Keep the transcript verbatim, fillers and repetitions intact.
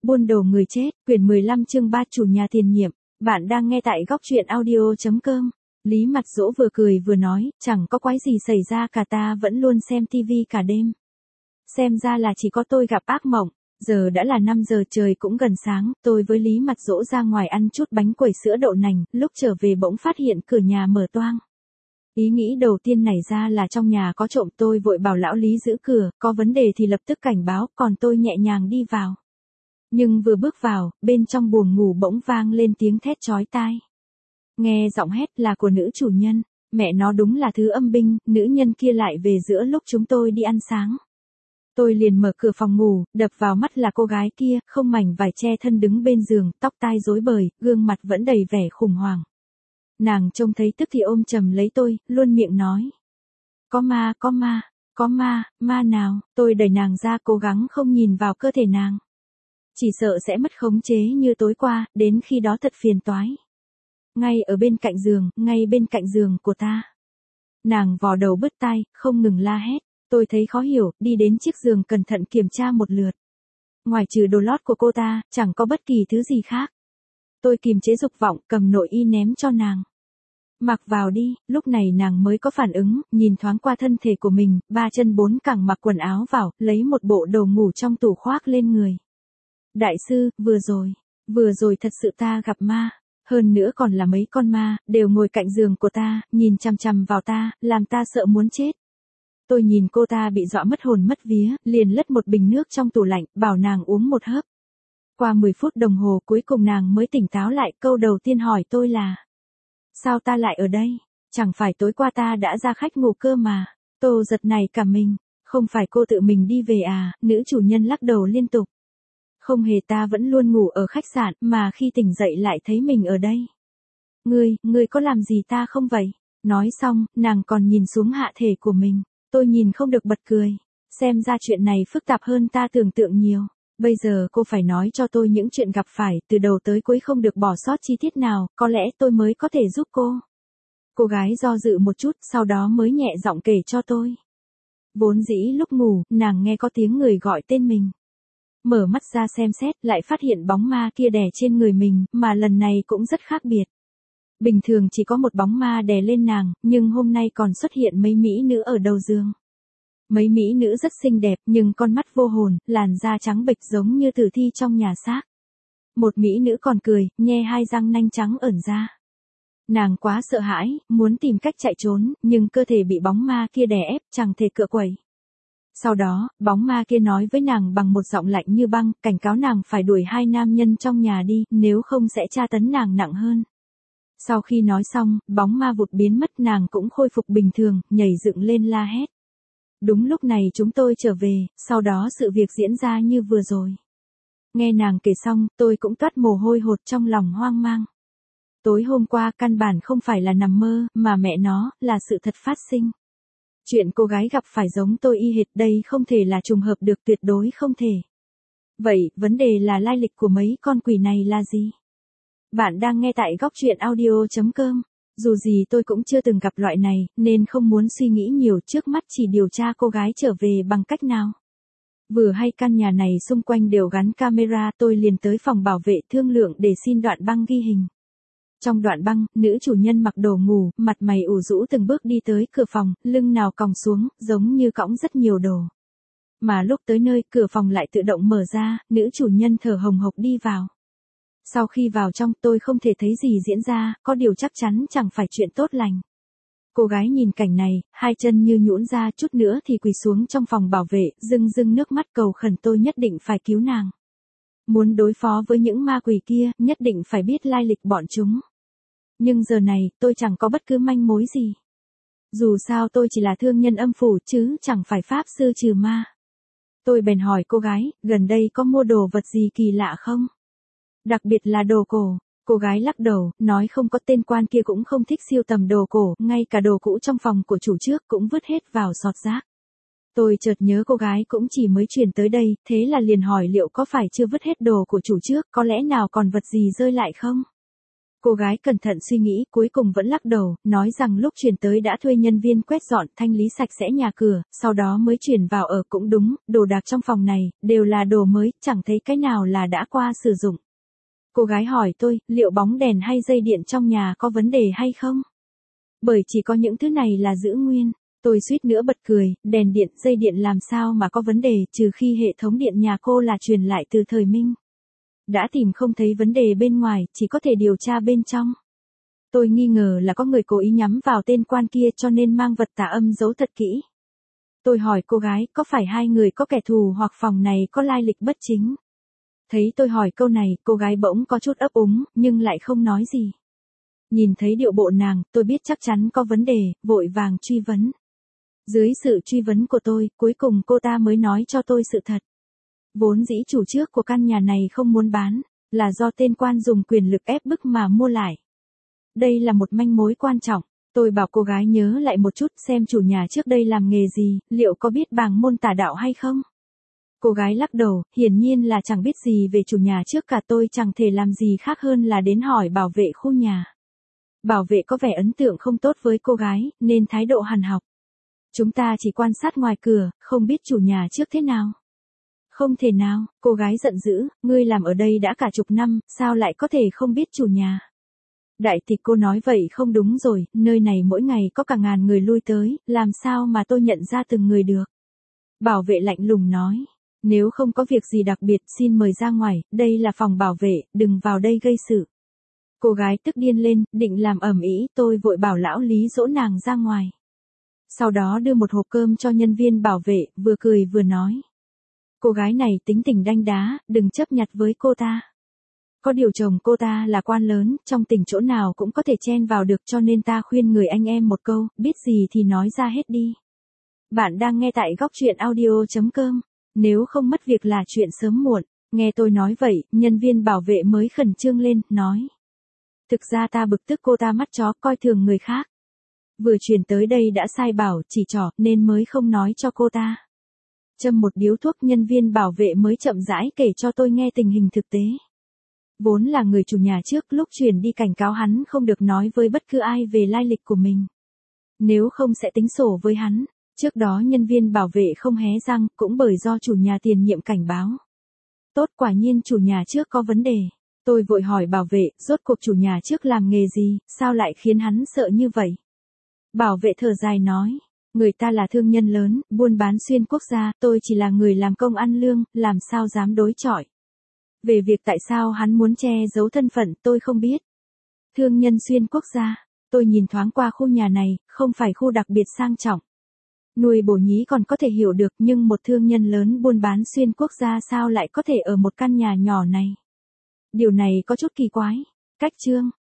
Buôn đồ người chết, quyển mười lăm chương ba chủ nhà tiền nhiệm. Bạn đang nghe tại góc truyện audio.com. Lý Mặt Dỗ vừa cười vừa nói, chẳng có quái gì xảy ra cả, ta vẫn luôn xem tivi cả đêm. Xem ra là chỉ có tôi gặp ác mộng. Giờ đã là năm giờ, trời cũng gần sáng, tôi với Lý Mặt Dỗ ra ngoài ăn chút bánh quẩy sữa đậu nành, lúc trở về bỗng phát hiện cửa nhà mở toang. Ý nghĩ đầu tiên nảy ra là trong nhà có trộm, tôi vội bảo lão Lý giữ cửa, có vấn đề thì lập tức cảnh báo, còn tôi nhẹ nhàng đi vào. Nhưng vừa bước vào, bên trong buồng ngủ bỗng vang lên tiếng thét chói tai. Nghe giọng hét là của nữ chủ nhân, mẹ nó đúng là thứ âm binh, nữ nhân kia lại về giữa lúc chúng tôi đi ăn sáng. Tôi liền mở cửa phòng ngủ, đập vào mắt là cô gái kia, không mảnh vải che thân đứng bên giường, tóc tai rối bời, gương mặt vẫn đầy vẻ khủng hoảng. Nàng trông thấy tức thì ôm chầm lấy tôi, luôn miệng nói. Có ma, có ma, có ma, ma nào, tôi đẩy nàng ra cố gắng không nhìn vào cơ thể nàng. Chỉ sợ sẽ mất khống chế như tối qua, đến khi đó thật phiền toái. Ngay ở bên cạnh giường, ngay bên cạnh giường của ta. Nàng vò đầu bứt tai, không ngừng la hét, tôi thấy khó hiểu, đi đến chiếc giường cẩn thận kiểm tra một lượt. Ngoài trừ đồ lót của cô ta, chẳng có bất kỳ thứ gì khác. Tôi kìm chế dục vọng, cầm nội y ném cho nàng. Mặc vào đi, lúc này nàng mới có phản ứng, nhìn thoáng qua thân thể của mình, ba chân bốn cẳng mặc quần áo vào, lấy một bộ đồ ngủ trong tủ khoác lên người. Đại sư, vừa rồi, vừa rồi thật sự ta gặp ma, hơn nữa còn là mấy con ma, đều ngồi cạnh giường của ta, nhìn chằm chằm vào ta, làm ta sợ muốn chết. Tôi nhìn cô ta bị dọa mất hồn mất vía, liền lất một bình nước trong tủ lạnh, bảo nàng uống một hớp. Qua mười phút đồng hồ cuối cùng nàng mới tỉnh táo lại, câu đầu tiên hỏi tôi là: sao ta lại ở đây? Chẳng phải tối qua ta đã ra khách ngủ cơ mà. Tô giật này cả mình, không phải cô tự mình đi về à? Nữ chủ nhân lắc đầu liên tục. Không hề, ta vẫn luôn ngủ ở khách sạn, mà khi tỉnh dậy lại thấy mình ở đây. Ngươi, ngươi có làm gì ta không vậy? Nói xong, nàng còn nhìn xuống hạ thể của mình. Tôi nhìn không được bật cười. Xem ra chuyện này phức tạp hơn ta tưởng tượng nhiều. Bây giờ cô phải nói cho tôi những chuyện gặp phải, từ đầu tới cuối không được bỏ sót chi tiết nào, có lẽ tôi mới có thể giúp cô. Cô gái do dự một chút, sau đó mới nhẹ giọng kể cho tôi. Vốn dĩ lúc ngủ, nàng nghe có tiếng người gọi tên mình. Mở mắt ra xem xét, lại phát hiện bóng ma kia đè trên người mình, mà lần này cũng rất khác biệt. Bình thường chỉ có một bóng ma đè lên nàng, nhưng hôm nay còn xuất hiện mấy mỹ nữ ở đầu giường. Mấy mỹ nữ rất xinh đẹp, nhưng con mắt vô hồn, làn da trắng bệch giống như tử thi trong nhà xác. Một mỹ nữ còn cười, nhe hai răng nanh trắng ẩn ra. Nàng quá sợ hãi, muốn tìm cách chạy trốn, nhưng cơ thể bị bóng ma kia đè ép, chẳng thể cựa quẩy. Sau đó, bóng ma kia nói với nàng bằng một giọng lạnh như băng, cảnh cáo nàng phải đuổi hai nam nhân trong nhà đi, nếu không sẽ tra tấn nàng nặng hơn. Sau khi nói xong, bóng ma vụt biến mất, nàng cũng khôi phục bình thường, nhảy dựng lên la hét. Đúng lúc này chúng tôi trở về, sau đó sự việc diễn ra như vừa rồi. Nghe nàng kể xong, tôi cũng toát mồ hôi hột trong lòng hoang mang. Tối hôm qua căn bản không phải là nằm mơ, mà mẹ nó, là sự thật phát sinh. Chuyện cô gái gặp phải giống tôi y hệt, đây không thể là trùng hợp được, tuyệt đối không thể. Vậy, vấn đề là lai lịch của mấy con quỷ này là gì? Bạn đang nghe tại góc truyện audio.com. Dù gì tôi cũng chưa từng gặp loại này, nên không muốn suy nghĩ nhiều, trước mắt chỉ điều tra cô gái trở về bằng cách nào. Vừa hay căn nhà này xung quanh đều gắn camera, tôi liền tới phòng bảo vệ thương lượng để xin đoạn băng ghi hình. Trong đoạn băng, nữ chủ nhân mặc đồ ngủ, mặt mày ủ rũ từng bước đi tới cửa phòng, lưng nào còng xuống, giống như cõng rất nhiều đồ. Mà lúc tới nơi, cửa phòng lại tự động mở ra, nữ chủ nhân thở hồng hộc đi vào. Sau khi vào trong, tôi không thể thấy gì diễn ra, có điều chắc chắn chẳng phải chuyện tốt lành. Cô gái nhìn cảnh này, hai chân như nhũn ra, chút nữa thì quỳ xuống trong phòng bảo vệ, rưng rưng nước mắt cầu khẩn tôi nhất định phải cứu nàng. Muốn đối phó với những ma quỷ kia, nhất định phải biết lai lịch bọn chúng. Nhưng giờ này, tôi chẳng có bất cứ manh mối gì. Dù sao tôi chỉ là thương nhân âm phủ chứ chẳng phải pháp sư trừ ma. Tôi bèn hỏi cô gái, gần đây có mua đồ vật gì kỳ lạ không? Đặc biệt là đồ cổ. Cô gái lắc đầu, nói không có, tên quan kia cũng không thích siêu tầm đồ cổ, ngay cả đồ cũ trong phòng của chủ trước cũng vứt hết vào sọt rác. Tôi chợt nhớ cô gái cũng chỉ mới chuyển tới đây, thế là liền hỏi liệu có phải chưa vứt hết đồ của chủ trước, có lẽ nào còn vật gì rơi lại không? Cô gái cẩn thận suy nghĩ, cuối cùng vẫn lắc đầu, nói rằng lúc chuyển tới đã thuê nhân viên quét dọn, thanh lý sạch sẽ nhà cửa, sau đó mới chuyển vào ở. Cũng đúng, đồ đạc trong phòng này, đều là đồ mới, chẳng thấy cái nào là đã qua sử dụng. Cô gái hỏi tôi, liệu bóng đèn hay dây điện trong nhà có vấn đề hay không? Bởi chỉ có những thứ này là giữ nguyên. Tôi suýt nữa bật cười, đèn điện, dây điện làm sao mà có vấn đề, trừ khi hệ thống điện nhà cô là truyền lại từ thời Minh. Đã tìm không thấy vấn đề bên ngoài, chỉ có thể điều tra bên trong. Tôi nghi ngờ là có người cố ý nhắm vào tên quan kia cho nên mang vật tà âm giấu thật kỹ. Tôi hỏi cô gái, có phải hai người có kẻ thù hoặc phòng này có lai lịch bất chính? Thấy tôi hỏi câu này, cô gái bỗng có chút ấp úng, nhưng lại không nói gì. Nhìn thấy điệu bộ nàng, tôi biết chắc chắn có vấn đề, vội vàng truy vấn. Dưới sự truy vấn của tôi, cuối cùng cô ta mới nói cho tôi sự thật. Vốn dĩ chủ trước của căn nhà này không muốn bán, là do tên quan dùng quyền lực ép bức mà mua lại. Đây là một manh mối quan trọng. Tôi bảo cô gái nhớ lại một chút xem chủ nhà trước đây làm nghề gì, liệu có biết bàng môn tà đạo hay không? Cô gái lắc đầu, hiển nhiên là chẳng biết gì về chủ nhà trước cả. Tôi chẳng thể làm gì khác hơn là đến hỏi bảo vệ khu nhà. Bảo vệ có vẻ ấn tượng không tốt với cô gái, nên thái độ hằn học. Chúng ta chỉ quan sát ngoài cửa, không biết chủ nhà trước thế nào. Không thể nào, cô gái giận dữ, ngươi làm ở đây đã cả chục năm, sao lại có thể không biết chủ nhà? Đại tịch cô nói vậy không đúng rồi, nơi này mỗi ngày có cả ngàn người lui tới, làm sao mà tôi nhận ra từng người được? Bảo vệ lạnh lùng nói, nếu không có việc gì đặc biệt xin mời ra ngoài, đây là phòng bảo vệ, đừng vào đây gây sự. Cô gái tức điên lên, định làm ầm ĩ, tôi vội bảo lão Lý dỗ nàng ra ngoài. Sau đó đưa một hộp cơm cho nhân viên bảo vệ, vừa cười vừa nói. Cô gái này tính tình đanh đá, đừng chấp nhặt với cô ta. Có điều chồng cô ta là quan lớn, trong tỉnh chỗ nào cũng có thể chen vào được, cho nên ta khuyên người anh em một câu, biết gì thì nói ra hết đi. Bạn đang nghe tại góc truyện audio chấm com. Nếu không mất việc là chuyện sớm muộn. Nghe tôi nói vậy, nhân viên bảo vệ mới khẩn trương lên, nói. Thực ra ta bực tức cô ta mắt chó coi thường người khác. Vừa chuyển tới đây đã sai bảo, chỉ trỏ, nên mới không nói cho cô ta. Châm một điếu thuốc, nhân viên bảo vệ mới chậm rãi kể cho tôi nghe tình hình thực tế. Vốn là người chủ nhà trước, lúc chuyển đi cảnh cáo hắn không được nói với bất cứ ai về lai lịch của mình. Nếu không sẽ tính sổ với hắn. Trước đó nhân viên bảo vệ không hé răng, cũng bởi do chủ nhà tiền nhiệm cảnh báo. Tốt, quả nhiên chủ nhà trước có vấn đề. Tôi vội hỏi bảo vệ, rốt cuộc chủ nhà trước làm nghề gì, sao lại khiến hắn sợ như vậy? Bảo vệ thở dài nói, người ta là thương nhân lớn, buôn bán xuyên quốc gia, tôi chỉ là người làm công ăn lương, làm sao dám đối chọi. Về việc tại sao hắn muốn che giấu thân phận, tôi không biết. Thương nhân xuyên quốc gia, tôi nhìn thoáng qua khu nhà này, không phải khu đặc biệt sang trọng. Nuôi bổ nhí còn có thể hiểu được, nhưng một thương nhân lớn buôn bán xuyên quốc gia sao lại có thể ở một căn nhà nhỏ này? Điều này có chút kỳ quái. Cách chương